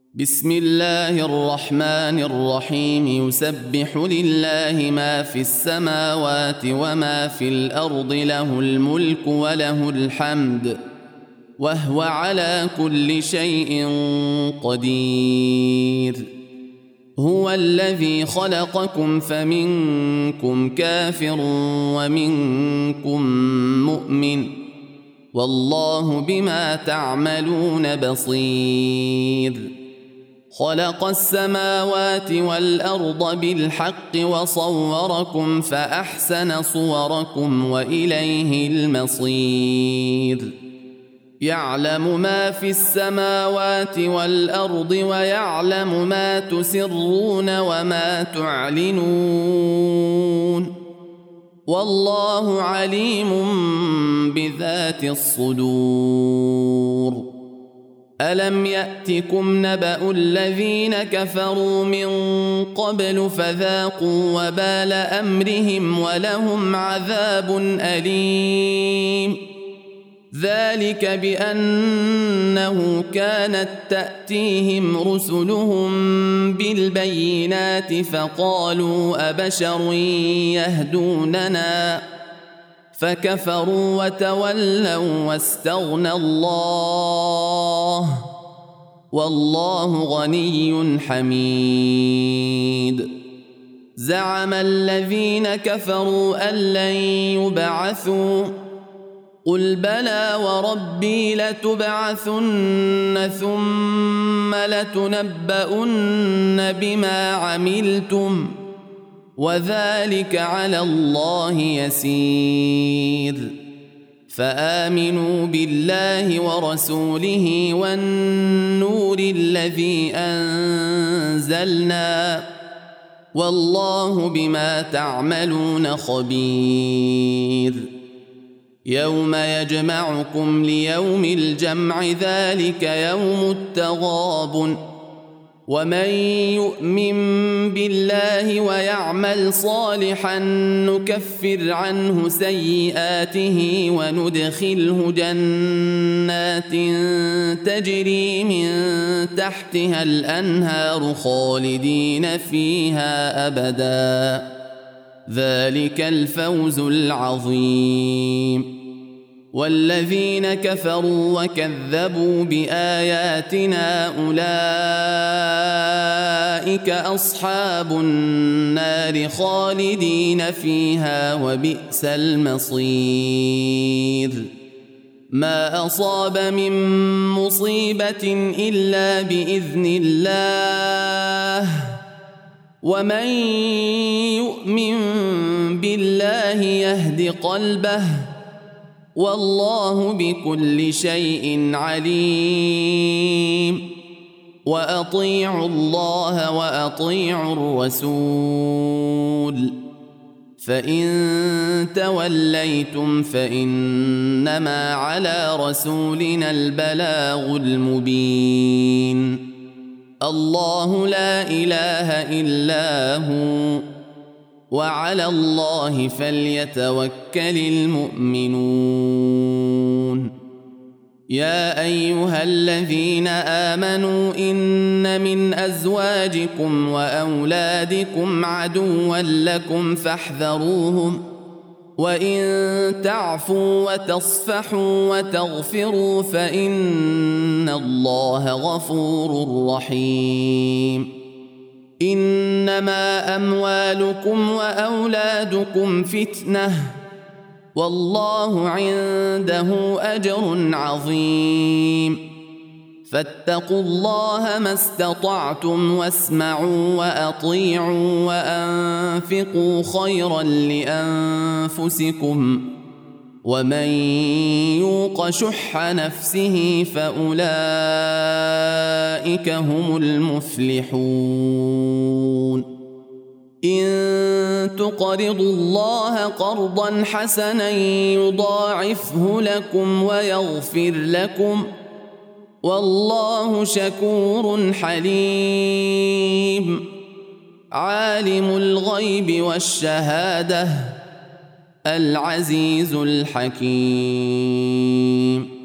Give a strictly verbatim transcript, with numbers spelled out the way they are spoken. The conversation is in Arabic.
بسم الله الرحمن الرحيم يسبح لله ما في السماوات وما في الأرض له الملك وله الحمد وهو على كل شيء قدير. هو الذي خلقكم فمنكم كافر ومنكم مؤمن والله بما تعملون بصير. خلق السماوات والأرض بالحق وصوركم فأحسن صوركم وإليه المصير. يعلم ما في السماوات والأرض ويعلم ما تسرون وما تعلنون والله عليم بذات الصدور. ألم يأتكم نبأ الذين كفروا من قبل فذاقوا وبال أمرهم ولهم عذاب أليم. ذلك بأنه كانت تأتيهم رسلهم بالبينات فقالوا أبشر يهدوننا فكفروا وتولوا واستغنى الله والله غني حميد. زعم الذين كفروا أن لن يبعثوا قل بلى وربي لتبعثن ثم لتنبؤن بما عملتم وذلك على الله يسير. فآمنوا بالله ورسوله والنور الذي أنزلنا والله بما تعملون خبير. يوم يجمعكم ليوم الجمع ذلك يوم التغابن ومن يؤمن بالله ويعمل صالحا نكفر عنه سيئاته وندخله جنات تجري من تحتها الأنهار خالدين فيها أبدا ذلك الفوز العظيم. والذين كفروا وكذبوا بآياتنا أولئك أصحاب النار خالدين فيها وبئس المصير. ما أصاب من مصيبة إلا بإذن الله ومن يؤمن بالله يهد قلبه والله بكل شيء عليم. وأطيعوا الله وأطيعوا الرسول فإن توليتم فإنما على رسولنا البلاغ المبين. الله لا إله إلا هو وعلى الله فليتوكل المؤمنون. يا أيها الذين آمنوا إن من أزواجكم وأولادكم عدوا لكم فاحذروهم وإن تعفوا وتصفحوا وتغفروا فإن الله غفور رحيم. إنما أموالكم وأولادكم فتنة والله عنده أجر عظيم. فاتقوا الله ما استطعتم واسمعوا وأطيعوا وأنفقوا خيرا لأنفسكم ومن يوق شح نفسه فأولئك هم المفلحون. إن تقرضوا الله قرضا حسنا يضاعفه لكم ويغفر لكم والله شكور حليم. عالم الغيب والشهادة العزيز الحكيم.